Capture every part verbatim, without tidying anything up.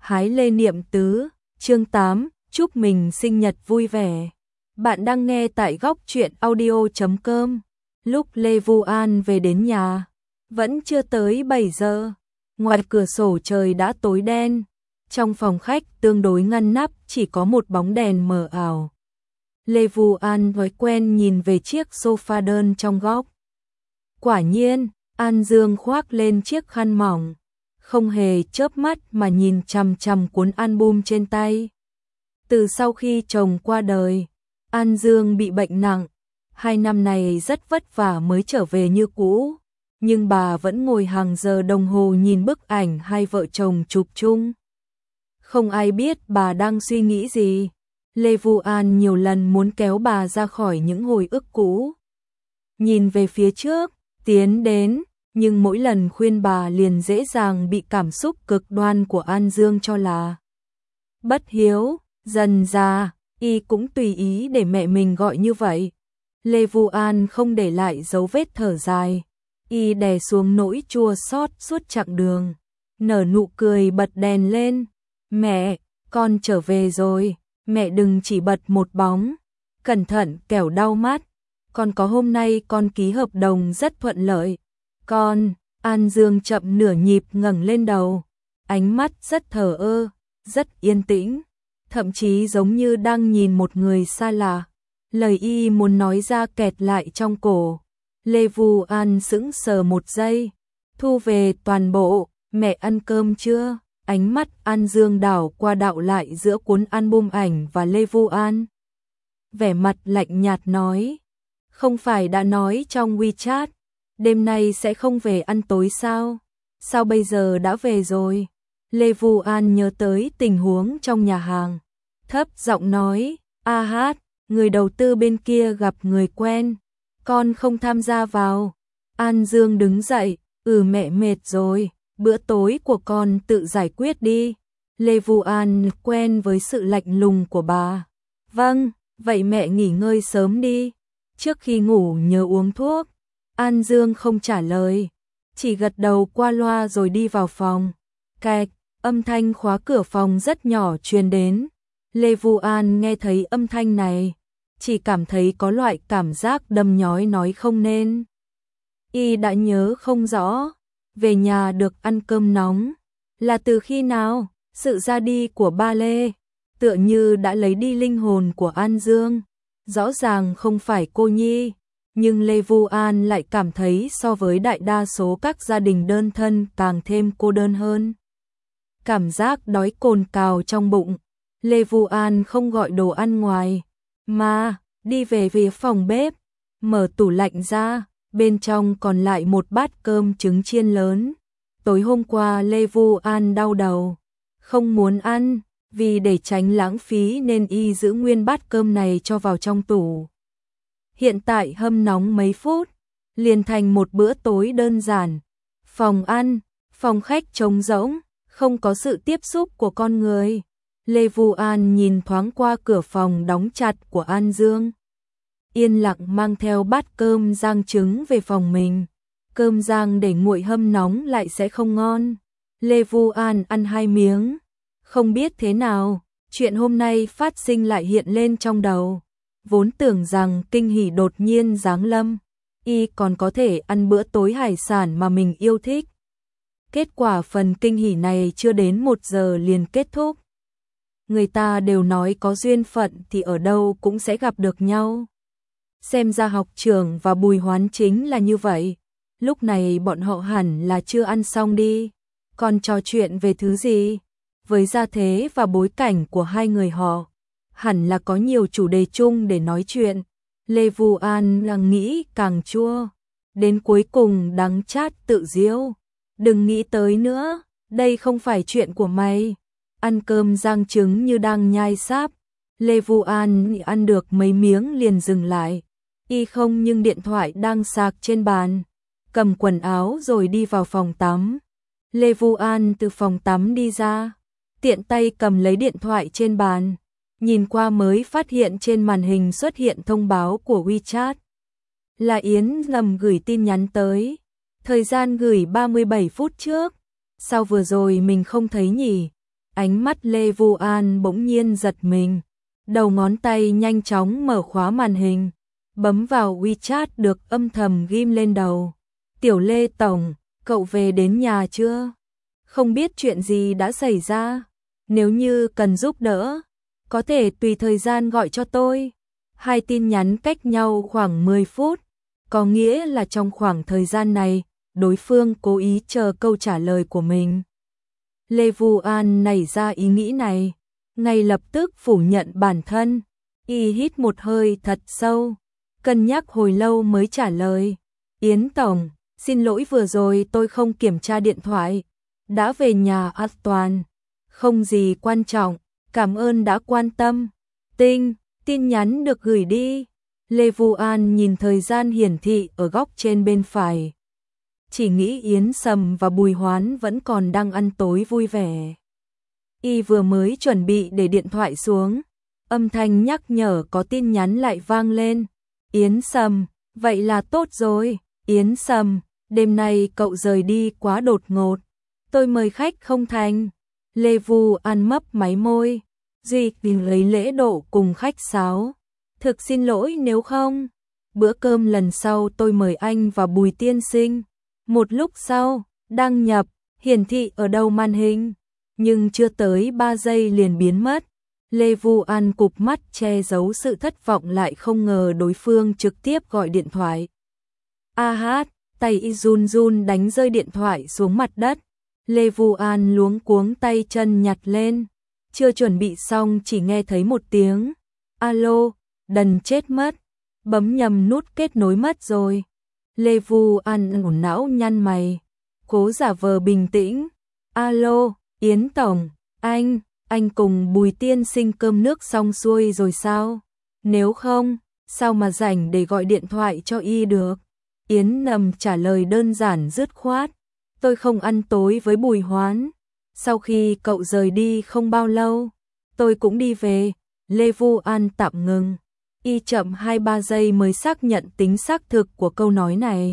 Hái lê niệm tứ, chương tám, chúc mình sinh nhật vui vẻ. Bạn đang nghe tại góc truyện audio chấm com. Lúc Lê Vu An về đến nhà, vẫn chưa tới bảy giờ. Ngoài cửa sổ trời đã tối đen. Trong phòng khách tương đối ngăn nắp chỉ có một bóng đèn mờ ảo. Lê Vu An thói quen nhìn về chiếc sofa đơn trong góc. Quả nhiên, An Dương khoác lên chiếc khăn mỏng, không hề chớp mắt mà nhìn chằm chằm cuốn album trên tay. Từ sau khi chồng qua đời, An Dương bị bệnh nặng, hai năm này rất vất vả mới trở về như cũ, nhưng bà vẫn ngồi hàng giờ đồng hồ nhìn bức ảnh hai vợ chồng chụp chung. Không ai biết bà đang suy nghĩ gì. Lê Vu An nhiều lần muốn kéo bà ra khỏi những hồi ức cũ, nhìn về phía trước, tiến đến, nhưng mỗi lần khuyên bà liền dễ dàng bị cảm xúc cực đoan của An Dương cho là bất hiếu. Dần ra, y cũng tùy ý để mẹ mình gọi như vậy. Lê Vu An không để lại dấu vết thở dài, y đè xuống nỗi chua xót suốt chặng đường, nở nụ cười bật đèn lên. Mẹ, con trở về rồi, mẹ đừng chỉ bật một bóng, cẩn thận kẻo đau mắt. Con có hôm nay con ký hợp đồng rất thuận lợi. Con, An Dương chậm nửa nhịp ngẩng lên đầu, ánh mắt rất thờ ơ, rất yên tĩnh, thậm chí giống như đang nhìn một người xa lạ. Lời y muốn nói ra kẹt lại trong cổ. Lê Vu An sững sờ một giây, thu về toàn bộ. Mẹ ăn cơm chưa? Ánh mắt An Dương đảo qua đảo lại giữa cuốn album ảnh và Lê Vu An. Vẻ mặt lạnh nhạt nói, không phải đã nói trong WeChat, đêm nay sẽ không về ăn tối sao? Sao bây giờ đã về rồi? Lê Vu An nhớ tới tình huống trong nhà hàng, thấp giọng nói, a hát, người đầu tư bên kia gặp người quen, con không tham gia vào. An Dương đứng dậy, ừ mẹ mệt rồi, bữa tối của con tự giải quyết đi. Lê Vu An quen với sự lạnh lùng của bà. Vâng, vậy mẹ nghỉ ngơi sớm đi, trước khi ngủ nhớ uống thuốc. An Dương không trả lời, chỉ gật đầu qua loa rồi đi vào phòng. Cạch, âm thanh khóa cửa phòng rất nhỏ truyền đến. Lê Vu An nghe thấy âm thanh này, chỉ cảm thấy có loại cảm giác đâm nhói nói không nên. Y đã nhớ không rõ, về nhà được ăn cơm nóng là từ khi nào? Sự ra đi của ba Lê tựa như đã lấy đi linh hồn của An Dương. Rõ ràng không phải cô nhi, nhưng Lê Vu An lại cảm thấy so với đại đa số các gia đình đơn thân càng thêm cô đơn hơn. Cảm giác đói cồn cào trong bụng, Lê Vu An không gọi đồ ăn ngoài, mà đi về phía phòng bếp, mở tủ lạnh ra, bên trong còn lại một bát cơm trứng chiên lớn. Tối hôm qua Lê Vu An đau đầu, không muốn ăn, vì để tránh lãng phí nên y giữ nguyên bát cơm này cho vào trong tủ. Hiện tại hâm nóng mấy phút, liền thành một bữa tối đơn giản. Phòng ăn, phòng khách trống rỗng, không có sự tiếp xúc của con người. Lê Vu An nhìn thoáng qua cửa phòng đóng chặt của An Dương, yên lặng mang theo bát cơm rang trứng về phòng mình. Cơm rang để nguội hâm nóng lại sẽ không ngon. Lê Vu An ăn hai miếng, không biết thế nào, chuyện hôm nay phát sinh lại hiện lên trong đầu. Vốn tưởng rằng kinh hỉ đột nhiên giáng lâm, y còn có thể ăn bữa tối hải sản mà mình yêu thích. Kết quả phần kinh hỉ này chưa đến một giờ liền kết thúc. Người ta đều nói có duyên phận thì ở đâu cũng sẽ gặp được nhau. Xem ra học trưởng và Bùi Hoán chính là như vậy. Lúc này bọn họ hẳn là chưa ăn xong đi. Còn trò chuyện về thứ gì? Với gia thế và bối cảnh của hai người họ, hẳn là có nhiều chủ đề chung để nói chuyện. Lê Vu An càng nghĩ càng chua, đến cuối cùng đắng chát tự giễu. Đừng nghĩ tới nữa, đây không phải chuyện của mày. Ăn cơm rang trứng như đang nhai sáp. Lê Vu An ăn được mấy miếng liền dừng lại. Y không nhưng điện thoại đang sạc trên bàn, cầm quần áo rồi đi vào phòng tắm. Lê Vu An từ phòng tắm đi ra, tiện tay cầm lấy điện thoại trên bàn, nhìn qua mới phát hiện trên màn hình xuất hiện thông báo của WeChat. Là Yến ngầm gửi tin nhắn tới, thời gian gửi ba mươi bảy phút trước. Sao vừa rồi mình không thấy nhỉ? Ánh mắt Lê Vu An bỗng nhiên giật mình, đầu ngón tay nhanh chóng mở khóa màn hình, bấm vào WeChat được âm thầm ghim lên đầu. Tiểu Lê Tổng, cậu về đến nhà chưa? Không biết chuyện gì đã xảy ra, nếu như cần giúp đỡ, có thể tùy thời gian gọi cho tôi. Hai tin nhắn cách nhau khoảng mười phút, có nghĩa là trong khoảng thời gian này, đối phương cố ý chờ câu trả lời của mình. Lê Vu An nảy ra ý nghĩ này, ngay lập tức phủ nhận bản thân, y hít một hơi thật sâu, cân nhắc hồi lâu mới trả lời. Yến Tổng, xin lỗi vừa rồi tôi không kiểm tra điện thoại, đã về nhà an toàn, không gì quan trọng, cảm ơn đã quan tâm. Tinh, tin nhắn được gửi đi. Lê Vu An nhìn thời gian hiển thị ở góc trên bên phải. Chỉ nghĩ Yến Sầm và Bùi Hoán vẫn còn đang ăn tối vui vẻ. Y vừa mới chuẩn bị để điện thoại xuống, âm thanh nhắc nhở có tin nhắn lại vang lên. Yến Sầm, vậy là tốt rồi. Yến Sầm, đêm nay cậu rời đi quá đột ngột, tôi mời khách không thành. Lê Vu An mấp máy môi, Duy lấy lễ độ cùng khách sáo. Thực xin lỗi nếu không, bữa cơm lần sau tôi mời anh và Bùi tiên sinh. Một lúc sau, đăng nhập, hiển thị ở đầu màn hình, nhưng chưa tới ba giây liền biến mất. Lê Vu An cụp mắt che giấu sự thất vọng, lại không ngờ đối phương trực tiếp gọi điện thoại. A hát, tay y run run đánh rơi điện thoại xuống mặt đất. Lê Vu An luống cuống tay chân nhặt lên, chưa chuẩn bị xong chỉ nghe thấy một tiếng. Alo, đần chết mất, bấm nhầm nút kết nối mất rồi. Lê Vu An ủ não nhăn mày, cố giả vờ bình tĩnh. Alo, Yến Tổng, anh, anh cùng Bùi tiên sinh cơm nước xong xuôi rồi sao? Nếu không, sao mà rảnh để gọi điện thoại cho y được? Yến Nầm trả lời đơn giản dứt khoát. Tôi không ăn tối với Bùi Hoán. Sau khi cậu rời đi không bao lâu, tôi cũng đi về. Lê Vu An tạm ngừng. Y chậm hai ba giây mới xác nhận tính xác thực của câu nói này.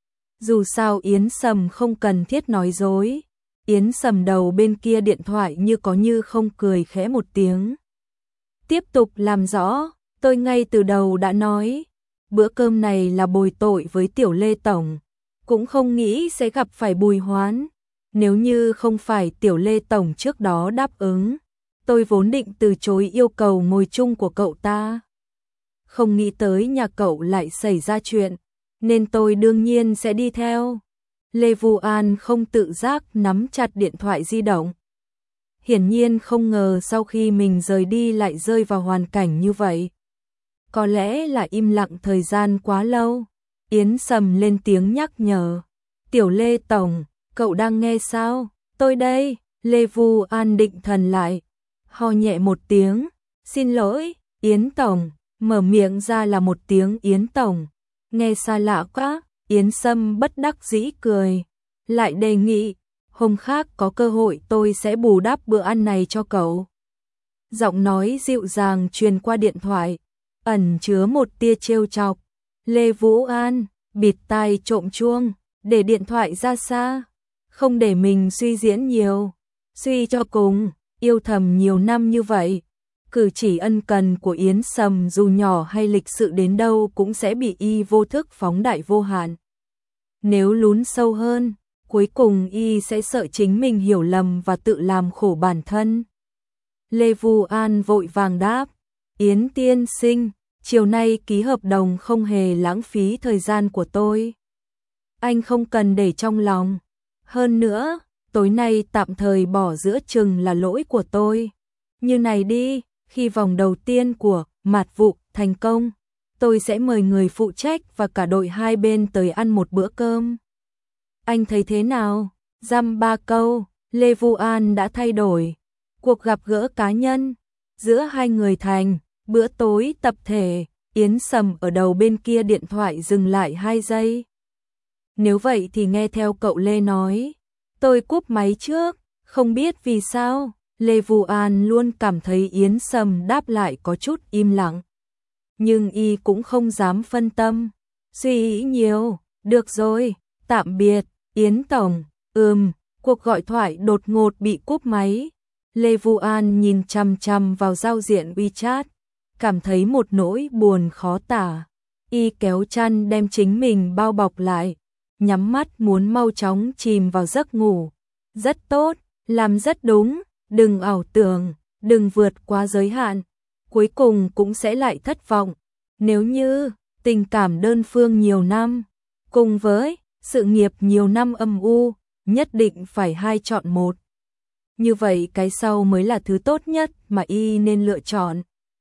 Dù sao Yến Sầm không cần thiết nói dối. Yến Sầm đầu bên kia điện thoại như có như không cười khẽ một tiếng. Tiếp tục làm rõ, tôi ngay từ đầu đã nói, bữa cơm này là bồi tội với Tiểu Lê Tổng, cũng không nghĩ sẽ gặp phải Bùi Hoán. Nếu như không phải Tiểu Lê Tổng trước đó đáp ứng, tôi vốn định từ chối yêu cầu ngồi chung của cậu ta. Không nghĩ tới nhà cậu lại xảy ra chuyện, nên tôi đương nhiên sẽ đi theo. Lê Vu An không tự giác nắm chặt điện thoại di động. Hiển nhiên không ngờ sau khi mình rời đi lại rơi vào hoàn cảnh như vậy. Có lẽ là im lặng thời gian quá lâu. Yến Sầm lên tiếng nhắc nhở. Tiểu Lê Tổng, cậu đang nghe sao? Tôi đây. Lê Vu An định thần lại, ho nhẹ một tiếng. Xin lỗi, Yến Tổng. Mở miệng ra là một tiếng Yến Tổng. Nghe xa lạ quá. Yến Sâm bất đắc dĩ cười, lại đề nghị, hôm khác có cơ hội tôi sẽ bù đắp bữa ăn này cho cậu. Giọng nói dịu dàng truyền qua điện thoại, ẩn chứa một tia trêu chọc. Lê Vũ An, bịt tai trộm chuông, để điện thoại ra xa, không để mình suy diễn nhiều. Suy cho cùng, yêu thầm nhiều năm như vậy, cử chỉ ân cần của Yến Sầm dù nhỏ hay lịch sự đến đâu cũng sẽ bị y vô thức phóng đại vô hạn. Nếu lún sâu hơn, cuối cùng y sẽ sợ chính mình hiểu lầm và tự làm khổ bản thân. Lê Vu An vội vàng đáp, Yến tiên sinh, chiều nay ký hợp đồng không hề lãng phí thời gian của tôi. Anh không cần để trong lòng. Hơn nữa, tối nay tạm thời bỏ giữa chừng là lỗi của tôi. Như này đi, khi vòng đầu tiên của mạt vụ thành công, tôi sẽ mời người phụ trách và cả đội hai bên tới ăn một bữa cơm. Anh thấy thế nào? Dăm ba câu, Lê Vu An đã thay đổi. Cuộc gặp gỡ cá nhân giữa hai người thành bữa tối tập thể. Yến Sầm ở đầu bên kia điện thoại dừng lại hai giây. Nếu vậy thì nghe theo cậu Lê nói. Tôi cúp máy trước, không biết vì sao. Lê Vu An luôn cảm thấy Yến Sầm đáp lại có chút im lặng. Nhưng y cũng không dám phân tâm. Suy nghĩ nhiều, được rồi, tạm biệt, Yến Tổng. Ừm, cuộc gọi thoại đột ngột bị cúp máy. Lê Vu An nhìn chằm chằm vào giao diện WeChat, cảm thấy một nỗi buồn khó tả. Y kéo chăn đem chính mình bao bọc lại, nhắm mắt muốn mau chóng chìm vào giấc ngủ. Rất tốt, làm rất đúng, đừng ảo tưởng, đừng vượt quá giới hạn, cuối cùng cũng sẽ lại thất vọng. Nếu như tình cảm đơn phương nhiều năm, cùng với sự nghiệp nhiều năm âm u, nhất định phải hai chọn một. Như vậy cái sau mới là thứ tốt nhất mà y nên lựa chọn.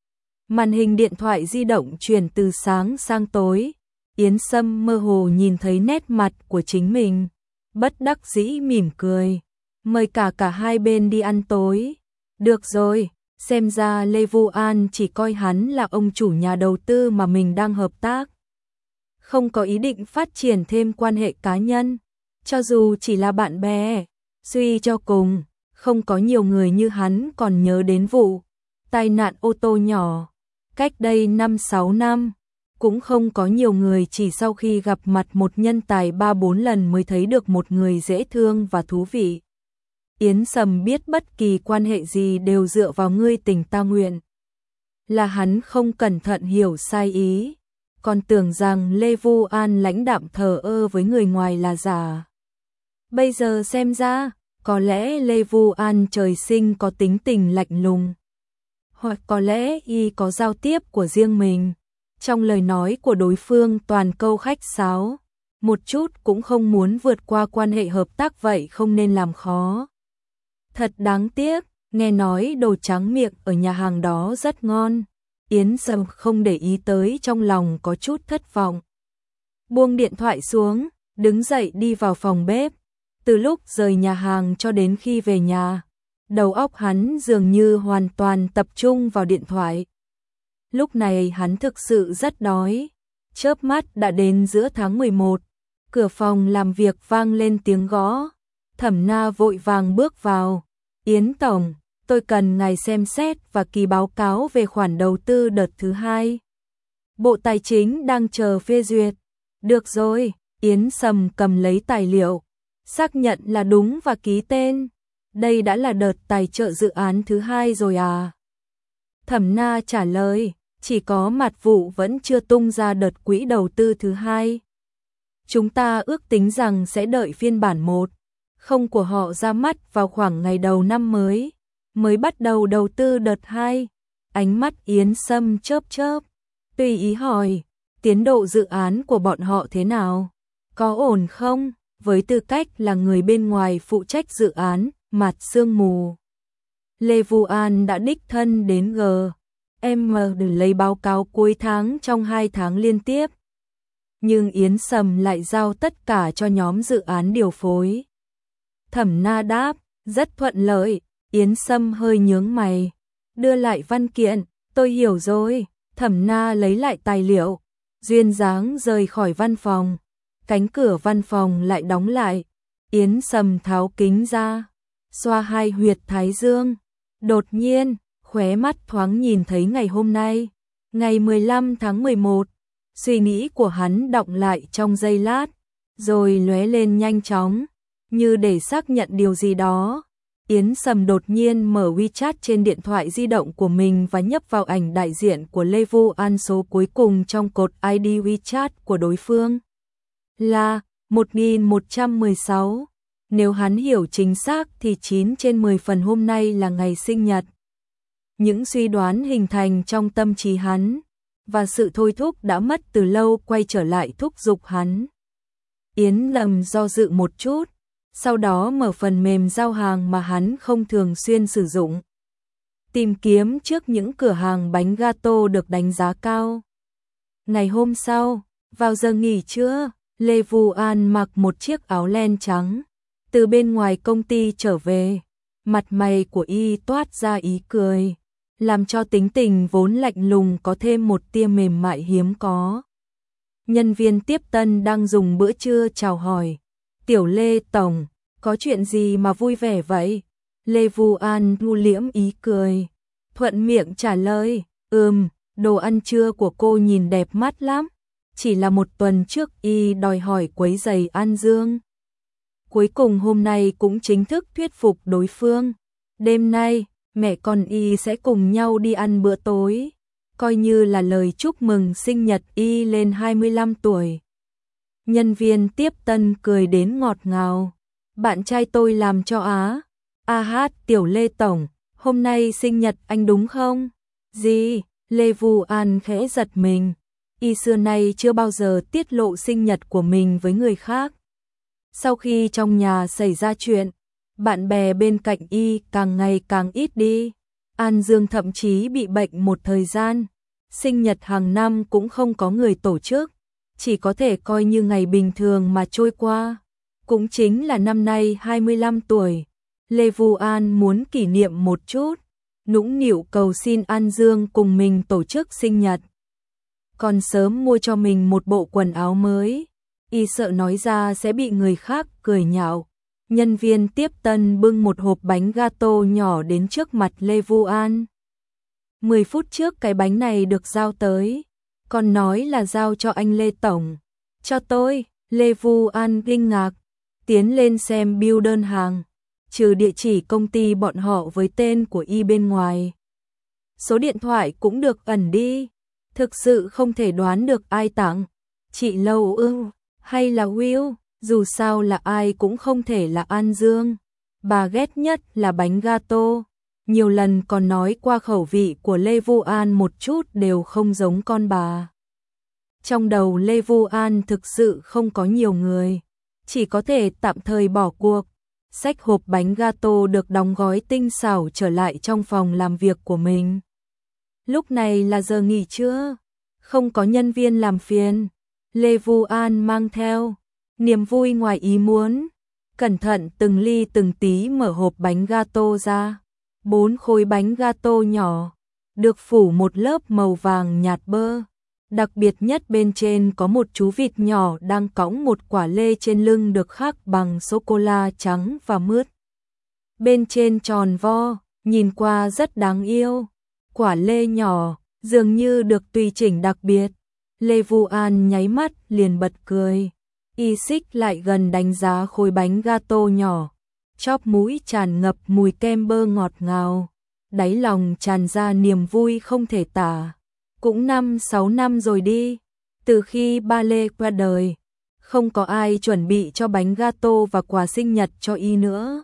Màn hình điện thoại di động chuyển từ sáng sang tối, Yến Sâm mơ hồ nhìn thấy nét mặt của chính mình, bất đắc dĩ mỉm cười, mời cả cả hai bên đi ăn tối. Được rồi, xem ra Lê Vu An chỉ coi hắn là ông chủ nhà đầu tư mà mình đang hợp tác, không có ý định phát triển thêm quan hệ cá nhân, cho dù chỉ là bạn bè. Suy cho cùng, không có nhiều người như hắn còn nhớ đến vụ tai nạn ô tô nhỏ cách đây năm sáu năm, cũng không có nhiều người chỉ sau khi gặp mặt một nhân tài ba bốn lần mới thấy được một người dễ thương và thú vị. Yến Sâm biết bất kỳ quan hệ gì đều dựa vào ngươi tình ta nguyện. Là hắn không cẩn thận hiểu sai ý, còn tưởng rằng Lê Vu An lãnh đạm thờ ơ với người ngoài là giả. Bây giờ xem ra, có lẽ Lê Vu An trời sinh có tính tình lạnh lùng, hoặc có lẽ y có giao tiếp của riêng mình. Trong lời nói của đối phương toàn câu khách sáo, một chút cũng không muốn vượt qua quan hệ hợp tác, vậy không nên làm khó. Thật đáng tiếc, nghe nói đồ tráng miệng ở nhà hàng đó rất ngon. Yến Sâm không để ý tới, trong lòng có chút thất vọng. Buông điện thoại xuống, đứng dậy đi vào phòng bếp. Từ lúc rời nhà hàng cho đến khi về nhà, đầu óc hắn dường như hoàn toàn tập trung vào điện thoại. Lúc này hắn thực sự rất đói. Chớp mắt đã đến giữa tháng mười một, cửa phòng làm việc vang lên tiếng gõ. Thẩm Na vội vàng bước vào. Yến Tổng, tôi cần ngài xem xét và ký báo cáo về khoản đầu tư đợt thứ hai. Bộ Tài chính đang chờ phê duyệt. Được rồi, Yến Sâm cầm lấy tài liệu, xác nhận là đúng và ký tên. Đây đã là đợt tài trợ dự án thứ hai rồi à? Thẩm Na trả lời, chỉ có mặt vụ vẫn chưa tung ra đợt quỹ đầu tư thứ hai. Chúng ta ước tính rằng sẽ đợi phiên bản một, không của họ ra mắt vào khoảng ngày đầu năm mới, mới bắt đầu đầu tư đợt hai. Ánh mắt Yến Sâm chớp chớp, tùy ý hỏi, tiến độ dự án của bọn họ thế nào? Có ổn không? Với tư cách là người bên ngoài phụ trách dự án Mặt Sương Mù, Lê Vu An đã đích thân đến G M để lấy báo cáo cuối tháng trong hai tháng liên tiếp. Nhưng Yến Sâm lại giao tất cả cho nhóm dự án điều phối. Thẩm Na đáp, rất thuận lợi. Yến Sâm hơi nhướng mày, đưa lại văn kiện. Tôi hiểu rồi. Thẩm Na lấy lại tài liệu, duyên dáng rời khỏi văn phòng. Cánh cửa văn phòng lại đóng lại. Yến Sâm tháo kính ra, xoa hai huyệt thái dương. Đột nhiên, khóe mắt thoáng nhìn thấy ngày hôm nay, ngày mười lăm tháng mười một. Suy nghĩ của hắn đọng lại trong giây lát, rồi lóe lên nhanh chóng, như để xác nhận điều gì đó. Yến Sâm đột nhiên mở WeChat trên điện thoại di động của mình và nhấp vào ảnh đại diện của Lê Vu An. Số cuối cùng trong cột i đê WeChat của đối phương là một nghìn một trăm mười sáu. Nếu hắn hiểu chính xác thì chín trên mười phần hôm nay là ngày sinh nhật. Những suy đoán hình thành trong tâm trí hắn và sự thôi thúc đã mất từ lâu quay trở lại thúc giục hắn. Yến Lâm do dự một chút, sau đó mở phần mềm giao hàng mà hắn không thường xuyên sử dụng, tìm kiếm trước những cửa hàng bánh gato được đánh giá cao. Ngày hôm sau, vào giờ nghỉ trưa, Lê Vu An mặc một chiếc áo len trắng, từ bên ngoài công ty trở về. Mặt mày của y toát ra ý cười, làm cho tính tình vốn lạnh lùng có thêm một tia mềm mại hiếm có. Nhân viên tiếp tân đang dùng bữa trưa chào hỏi. Tiểu Lê Tổng, có chuyện gì mà vui vẻ vậy? Lê Vu An thu liễm ý cười, thuận miệng trả lời, ừm, đồ ăn trưa của cô nhìn đẹp mắt lắm. Chỉ là một tuần trước y đòi hỏi quấy giày An Dương. Cuối cùng hôm nay cũng chính thức thuyết phục đối phương. Đêm nay, mẹ con y sẽ cùng nhau đi ăn bữa tối, coi như là lời chúc mừng sinh nhật y lên hai mươi lăm tuổi. Nhân viên tiếp tân cười đến ngọt ngào. Bạn trai tôi làm cho á. A hát, tiểu Lê Tổng, hôm nay sinh nhật anh đúng không? Gì? Lê Vu An khẽ giật mình. Y xưa nay chưa bao giờ tiết lộ sinh nhật của mình với người khác. Sau khi trong nhà xảy ra chuyện, bạn bè bên cạnh y càng ngày càng ít đi. An Dương thậm chí bị bệnh một thời gian. Sinh nhật hàng năm cũng không có người tổ chức, chỉ có thể coi như ngày bình thường mà trôi qua. Cũng chính là năm nay hai mươi lăm tuổi, Lê Vu An muốn kỷ niệm một chút, nũng nịu cầu xin An Dương cùng mình tổ chức sinh nhật. Còn sớm mua cho mình một bộ quần áo mới, y sợ nói ra sẽ bị người khác cười nhạo. Nhân viên tiếp tân bưng một hộp bánh gato nhỏ đến trước mặt Lê Vu An. mười phút trước cái bánh này được giao tới, còn nói là giao cho anh Lê Tổng. Cho tôi, Lê Vu An kinh ngạc, tiến lên xem bill đơn hàng, trừ địa chỉ công ty bọn họ với tên của y bên ngoài. Số điện thoại cũng được ẩn đi, thực sự không thể đoán được ai tặng. Chị Lâu ư, hay là Will, dù sao là ai cũng không thể là An Dương. Bà ghét nhất là bánh gato. Nhiều lần còn nói qua khẩu vị của Lê Vu An một chút đều không giống con bà. Trong đầu Lê Vu An thực sự không có nhiều người, chỉ có thể tạm thời bỏ cuộc. Xách hộp bánh gato được đóng gói tinh xảo trở lại trong phòng làm việc của mình. Lúc này là giờ nghỉ trưa, không có nhân viên làm phiền. Lê Vu An mang theo niềm vui ngoài ý muốn, cẩn thận từng ly từng tí mở hộp bánh gato ra. Bốn khối bánh gato nhỏ, được phủ một lớp màu vàng nhạt bơ. Đặc biệt nhất bên trên có một chú vịt nhỏ đang cõng một quả lê trên lưng được khắc bằng sô-cô-la trắng và mướt. Bên trên tròn vo, nhìn qua rất đáng yêu. Quả lê nhỏ, dường như được tùy chỉnh đặc biệt. Lê Vu An nháy mắt liền bật cười. Y xích lại gần đánh giá khối bánh gato nhỏ. Chóp mũi tràn ngập mùi kem bơ ngọt ngào. Đáy lòng tràn ra niềm vui không thể tả. Cũng năm sáu năm rồi đi, từ khi ba Lê qua đời, không có ai chuẩn bị cho bánh gato và quà sinh nhật cho y nữa.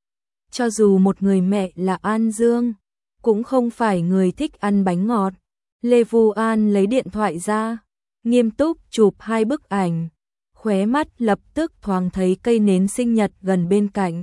Cho dù một người mẹ là An Dương, cũng không phải người thích ăn bánh ngọt. Lê Vu An lấy điện thoại ra, nghiêm túc chụp hai bức ảnh, khóe mắt lập tức thoáng thấy cây nến sinh nhật gần bên cạnh.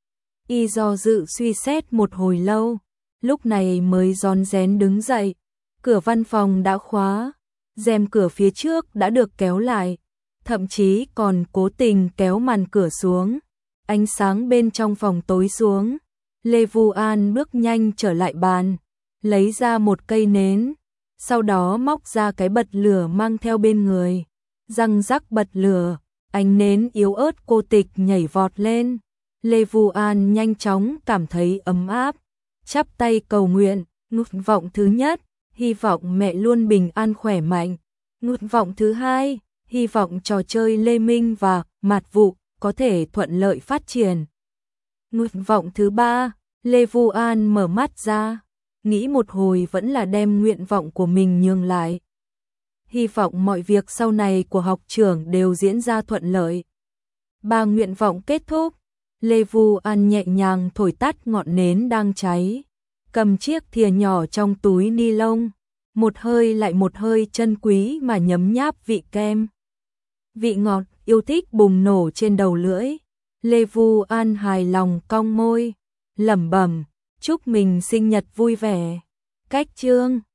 Y do dự suy xét một hồi lâu, lúc này mới rón rén đứng dậy. Cửa văn phòng đã khóa, rèm cửa phía trước đã được kéo lại, thậm chí còn cố tình kéo màn cửa xuống. Ánh sáng bên trong phòng tối xuống, Lê Vu An bước nhanh trở lại bàn, lấy ra một cây nến, sau đó móc ra cái bật lửa mang theo bên người, răng rắc bật lửa, ánh nến yếu ớt cô tịch nhảy vọt lên. Lê Vu An nhanh chóng cảm thấy ấm áp, chắp tay cầu nguyện, nguyện vọng thứ nhất, hy vọng mẹ luôn bình an khỏe mạnh. Nguyện vọng thứ hai, hy vọng trò chơi Lê Minh và Mạt Vụ có thể thuận lợi phát triển. Nguyện vọng thứ ba, Lê Vu An mở mắt ra, nghĩ một hồi vẫn là đem nguyện vọng của mình nhường lại. Hy vọng mọi việc sau này của học trưởng đều diễn ra thuận lợi. Ba nguyện vọng kết thúc, Lê Vu An nhẹ nhàng thổi tắt ngọn nến đang cháy, cầm chiếc thìa nhỏ trong túi ni lông, một hơi lại một hơi chân quý mà nhấm nháp vị kem. Vị ngọt yêu thích bùng nổ trên đầu lưỡi. Lê Vu An hài lòng cong môi, lẩm bẩm, chúc mình sinh nhật vui vẻ. Cách chương